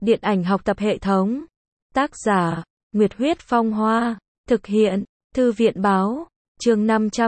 Điện ảnh học tập hệ thống. Tác giả, Nguyệt Huyết Phong Hoa. Thực hiện, Thư viện báo. Chương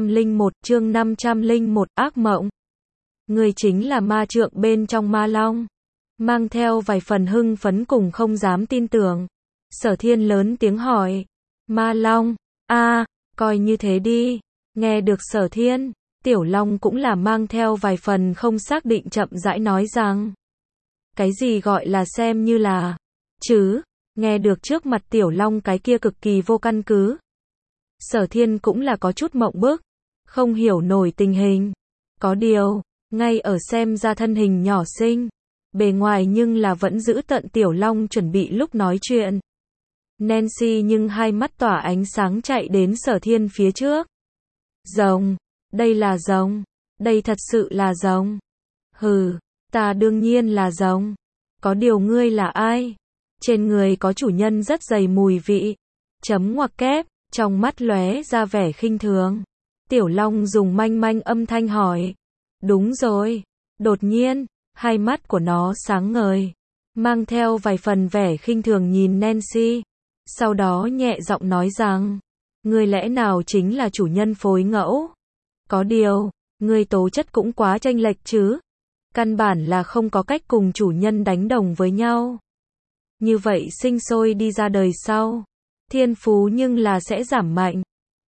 501, ác mộng. Người chính là ma trượng bên trong ma long. Mang theo vài phần hưng phấn cùng không dám tin tưởng. Sở Thiên lớn tiếng hỏi. Ma long, coi như thế đi. Nghe được Sở Thiên, Tiểu Long cũng là mang theo vài phần không xác định chậm rãi nói rằng. Cái gì gọi là xem như là, chứ, nghe được trước mặt Tiểu Long cái kia cực kỳ vô căn cứ. Sở Thiên cũng là có chút mộng bức, không hiểu nổi tình hình. Có điều, ngay ở xem ra thân hình nhỏ xinh, bề ngoài nhưng là vẫn giữ tận Tiểu Long chuẩn bị lúc nói chuyện. Nancy nhưng hai mắt tỏa ánh sáng chạy đến Sở Thiên phía trước. Rồng, đây là rồng, đây thật sự là rồng. Hừ, ta đương nhiên là rồng. Có điều ngươi là ai? Trên người có chủ nhân rất dày mùi vị. Chấm ngoặc kép, trong mắt lóe ra vẻ khinh thường. Tiểu Long dùng manh manh âm thanh hỏi. Đúng rồi. Đột nhiên, hai mắt của nó sáng ngời, mang theo vài phần vẻ khinh thường nhìn Nancy. Sau đó nhẹ giọng nói rằng, ngươi lẽ nào chính là chủ nhân phối ngẫu? Có điều, ngươi tố chất cũng quá chênh lệch chứ. Căn bản là không có cách cùng chủ nhân đánh đồng với nhau. Như vậy sinh sôi đi ra đời sau, thiên phú nhưng là sẽ giảm mạnh.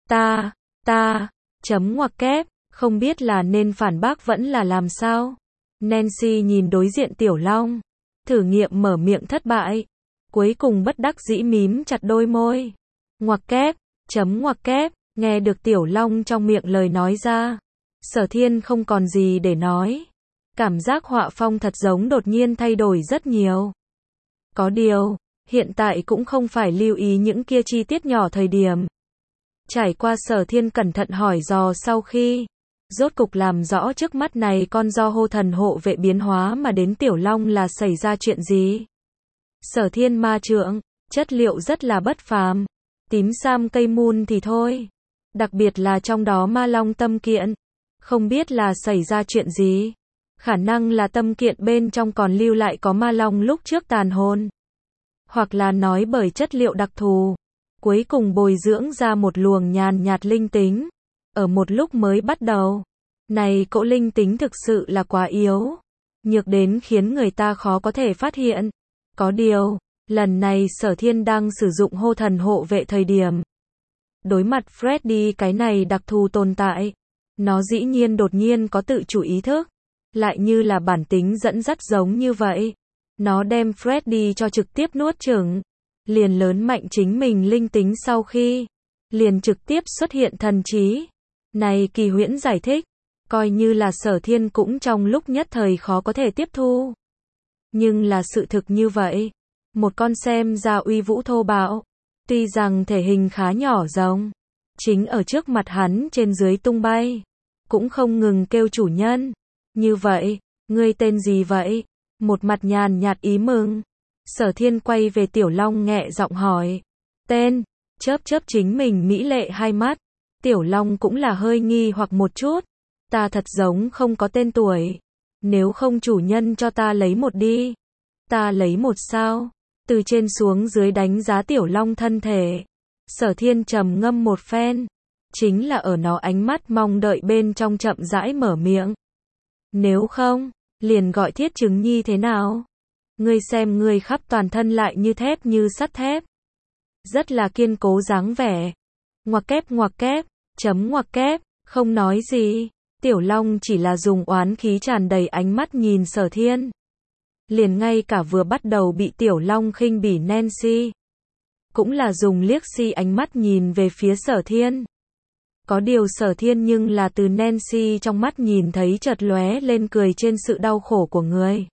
Chấm ngoặc kép, không biết là nên phản bác vẫn là làm sao. Nancy nhìn đối diện Tiểu Long, thử nghiệm mở miệng thất bại. Cuối cùng bất đắc dĩ mím chặt đôi môi. Ngoặc kép, chấm ngoặc kép, nghe được Tiểu Long trong miệng lời nói ra. Sở Thiên không còn gì để nói. Cảm giác họa phong thật giống đột nhiên thay đổi rất nhiều. Có điều, hiện tại cũng không phải lưu ý những kia chi tiết nhỏ thời điểm. Trải qua Sở Thiên cẩn thận hỏi dò sau khi, rốt cục làm rõ trước mắt này con do hô thần hộ vệ biến hóa mà đến Tiểu Long là xảy ra chuyện gì. Sở Thiên ma trượng, chất liệu rất là bất phàm. Tím sam cây mun thì thôi. Đặc biệt là trong đó ma long tâm kiện. Không biết là xảy ra chuyện gì. Khả năng là tâm kiện bên trong còn lưu lại có ma long lúc trước tàn hồn. Hoặc là nói bởi chất liệu đặc thù. Cuối cùng bồi dưỡng ra một luồng nhàn nhạt linh tính. Ở một lúc mới bắt đầu. Này cỗ linh tính thực sự là quá yếu. Nhược đến khiến người ta khó có thể phát hiện. Có điều, lần này Sở Thiên đang sử dụng hô thần hộ vệ thời điểm. Đối mặt Freddy cái này đặc thù tồn tại. Nó dĩ nhiên đột nhiên có tự chủ ý thức. Lại như là bản tính dẫn dắt giống như vậy. Nó đem Freddy cho trực tiếp nuốt chửng. Liền lớn mạnh chính mình linh tính sau khi. Liền trực tiếp xuất hiện thần trí. Này kỳ huyễn giải thích. Coi như là Sở Thiên cũng trong lúc nhất thời khó có thể tiếp thu. Nhưng là sự thực như vậy. Một con xem ra uy vũ thô bạo. Tuy rằng thể hình khá nhỏ rồng. Chính ở trước mặt hắn trên dưới tung bay. Cũng không ngừng kêu chủ nhân. Như vậy, ngươi tên gì vậy? Một mặt nhàn nhạt ý mừng. Sở Thiên quay về Tiểu Long nhẹ giọng hỏi. Tên, chớp chính mình mỹ lệ hai mắt. Tiểu Long cũng là hơi nghi hoặc một chút. Ta thật giống không có tên tuổi. Nếu không chủ nhân cho ta lấy một đi. Ta lấy một sao? Từ trên xuống dưới đánh giá Tiểu Long thân thể. Sở Thiên trầm ngâm một phen. Chính là ở nó ánh mắt mong đợi bên trong chậm rãi mở miệng. Nếu không, liền gọi Thiết Trứng Nhi thế nào? Ngươi xem ngươi khắp toàn thân lại như thép như sắt thép. Rất là kiên cố dáng vẻ. Ngoặc kép, chấm ngoặc kép, không nói gì. Tiểu Long chỉ là dùng oán khí tràn đầy ánh mắt nhìn Sở Thiên. Liền ngay cả vừa bắt đầu bị Tiểu Long khinh bỉ Nancy. Cũng là dùng liếc si ánh mắt nhìn về phía Sở Thiên. Có điều Sở Thiên nhưng là từ Nancy trong mắt nhìn thấy chợt lóe lên cười trên sự đau khổ của người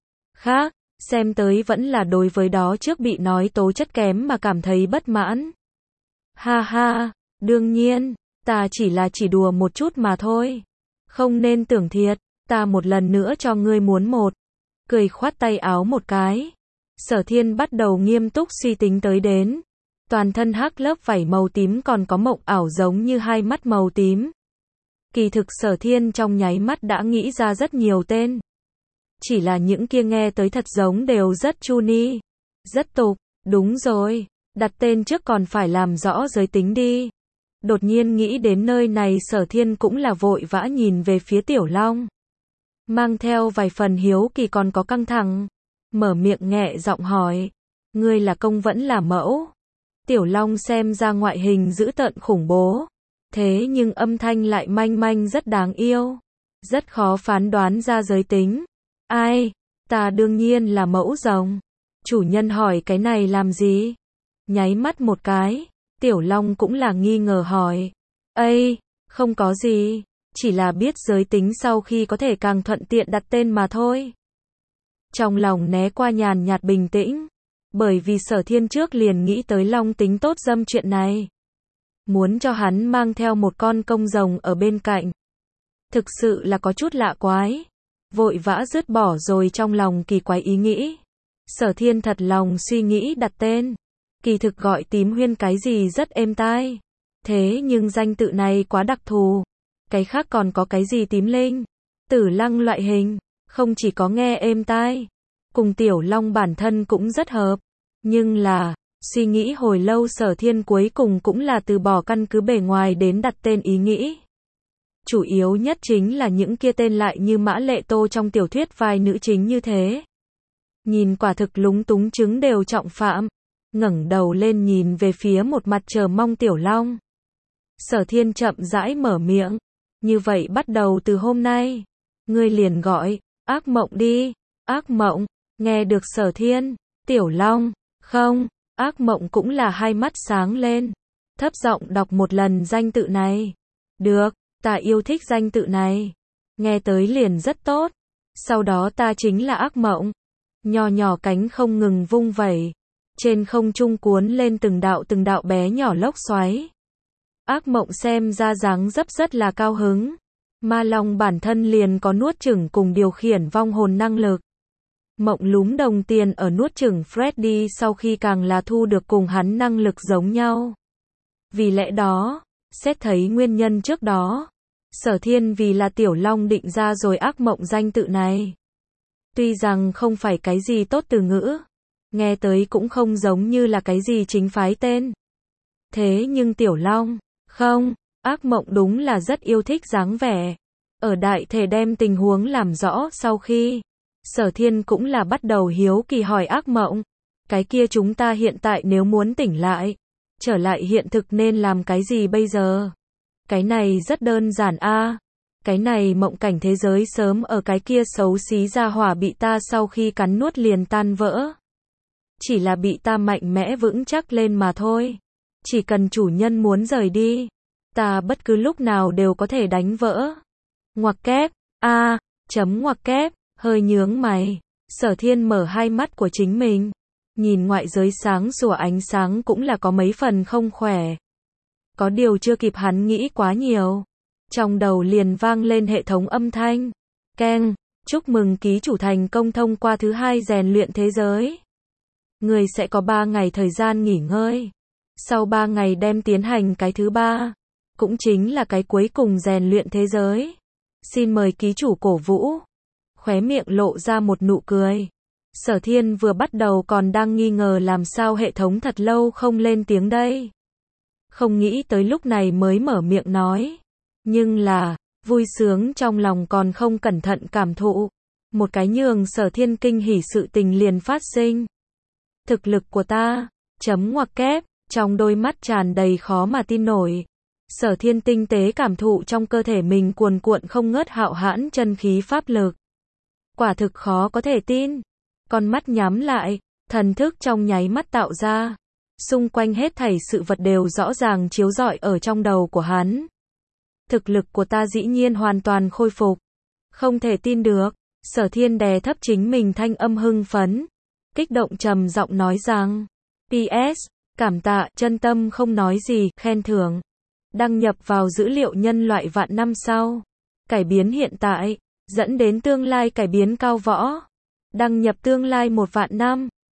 khác, xem tới vẫn là đối với đó trước bị nói tố chất kém mà cảm thấy bất mãn. Ha, đương nhiên, ta chỉ đùa một chút mà thôi. Không nên tưởng thiệt, ta một lần nữa cho ngươi muốn một. Cười khoát tay áo một cái. Sở Thiên bắt đầu nghiêm túc suy tính tới đến. Toàn thân hắc lớp vảy màu tím còn có mộng ảo giống như hai mắt màu tím. Kỳ thực Sở Thiên trong nháy mắt đã nghĩ ra rất nhiều tên. Chỉ là những kia nghe tới thật giống đều rất chu ni, rất tục. Đúng rồi, đặt tên trước còn phải làm rõ giới tính đi. Đột nhiên nghĩ đến nơi này, Sở Thiên cũng là vội vã nhìn về phía Tiểu Long. Mang theo vài phần hiếu kỳ còn có căng thẳng. Mở miệng nhẹ giọng hỏi. Ngươi là công vẫn là mẫu? Tiểu Long xem ra ngoại hình dữ tợn khủng bố. Thế nhưng âm thanh lại manh manh rất đáng yêu. Rất khó phán đoán ra giới tính. Ai? Ta đương nhiên là mẫu rồng. Chủ nhân hỏi cái này làm gì? Nháy mắt một cái. Tiểu Long cũng là nghi ngờ hỏi. Ây, không có gì. Chỉ là biết giới tính sau khi có thể càng thuận tiện đặt tên mà thôi. Trong lòng né qua nhàn nhạt bình tĩnh. Bởi vì Sở Thiên trước liền nghĩ tới Long tính tốt dâm chuyện này. Muốn cho hắn mang theo một con công rồng ở bên cạnh. Thực sự là có chút lạ quái. Vội vã dứt bỏ rồi trong lòng kỳ quái ý nghĩ. Sở Thiên thật lòng suy nghĩ đặt tên. Kỳ thực gọi Tím Huyên cái gì rất êm tai. Thế nhưng danh tự này quá đặc thù. Cái khác còn có cái gì Tím Linh, Tử Lăng loại hình. Không chỉ có nghe êm tai. Cùng Tiểu Long bản thân cũng rất hợp. Nhưng là, suy nghĩ hồi lâu Sở Thiên cuối cùng cũng là từ bỏ căn cứ bề ngoài đến đặt tên ý nghĩ. Chủ yếu nhất chính là những kia tên lại như Mã Lệ Tô trong tiểu thuyết vai nữ chính như thế. Nhìn quả thực lúng túng chứng đều trọng phạm. Ngẩng đầu lên nhìn về phía một mặt chờ mong Tiểu Long. Sở Thiên chậm rãi mở miệng. Như vậy bắt đầu từ hôm nay. Ngươi liền gọi, ác mộng đi. Ác mộng, nghe được Sở Thiên, Tiểu Long, không, ác mộng cũng là hai mắt sáng lên. Thấp giọng đọc một lần danh tự này. Được, ta yêu thích danh tự này. Nghe tới liền rất tốt. Sau đó ta chính là ác mộng. Nhỏ nhỏ cánh không ngừng vung vẩy. Trên không trung cuốn lên từng đạo bé nhỏ lốc xoáy. Ác mộng xem ra dáng dấp rất là cao hứng. Ma Long bản thân liền có nuốt chửng cùng điều khiển vong hồn năng lực. Mộng lúm đồng tiền ở nuốt chửng Freddy sau khi càng là thu được cùng hắn năng lực giống nhau. Vì lẽ đó, xét thấy nguyên nhân trước đó, Sở Thiên vì là Tiểu Long định ra rồi ác mộng danh tự này. Tuy rằng không phải cái gì tốt từ ngữ, nghe tới cũng không giống như là cái gì chính phái tên. Thế nhưng Tiểu Long, không, ác mộng đúng là rất yêu thích dáng vẻ. Ở đại thể đem tình huống làm rõ sau khi, Sở Thiên cũng là bắt đầu hiếu kỳ hỏi ác mộng. Cái kia chúng ta hiện tại nếu muốn tỉnh lại, trở lại hiện thực nên làm cái gì bây giờ? Cái này rất đơn giản a. Cái này mộng cảnh thế giới sớm ở cái kia xấu xí ra hỏa bị ta sau khi cắn nuốt liền tan vỡ. Chỉ là bị ta mạnh mẽ vững chắc lên mà thôi. Chỉ cần chủ nhân muốn rời đi, ta bất cứ lúc nào đều có thể đánh vỡ. Ngoặc kép, ngoặc kép, hơi nhướng mày. Sở Thiên mở hai mắt của chính mình. Nhìn ngoại giới sáng sủa ánh sáng cũng là có mấy phần không khỏe. Có điều chưa kịp hắn nghĩ quá nhiều. Trong đầu liền vang lên hệ thống âm thanh. Keng, chúc mừng ký chủ thành công thông qua thứ 2 rèn luyện thế giới. Người sẽ có 3 ngày thời gian nghỉ ngơi. Sau 3 ngày đem tiến hành cái thứ 3. Cũng chính là cái cuối cùng rèn luyện thế giới. Xin mời ký chủ cổ vũ. Khóe miệng lộ ra một nụ cười. Sở Thiên vừa bắt đầu còn đang nghi ngờ làm sao hệ thống thật lâu không lên tiếng đây. Không nghĩ tới lúc này mới mở miệng nói. Nhưng là, vui sướng trong lòng còn không cẩn thận cảm thụ. Một cái nhường Sở Thiên kinh hỉ sự tình liền phát sinh. Thực lực của ta, ngoặc kép, trong đôi mắt tràn đầy khó mà tin nổi. Sở Thiên tinh tế cảm thụ trong cơ thể mình cuồn cuộn không ngớt hạo hãn chân khí pháp lực. Quả thực khó có thể tin. Con mắt nhắm lại, thần thức trong nháy mắt tạo ra. Xung quanh hết thảy sự vật đều rõ ràng chiếu rọi ở trong đầu của hắn. Thực lực của ta dĩ nhiên hoàn toàn khôi phục. Không thể tin được. Sở Thiên đè thấp chính mình thanh âm hưng phấn. Kích động trầm giọng nói rằng. PS, cảm tạ, chân tâm không nói gì, khen thưởng. Đăng nhập vào dữ liệu nhân loại vạn năm sau. Cải biến hiện tại, dẫn đến tương lai cải biến cao võ. Đăng nhập tương lai 1 vạn năm.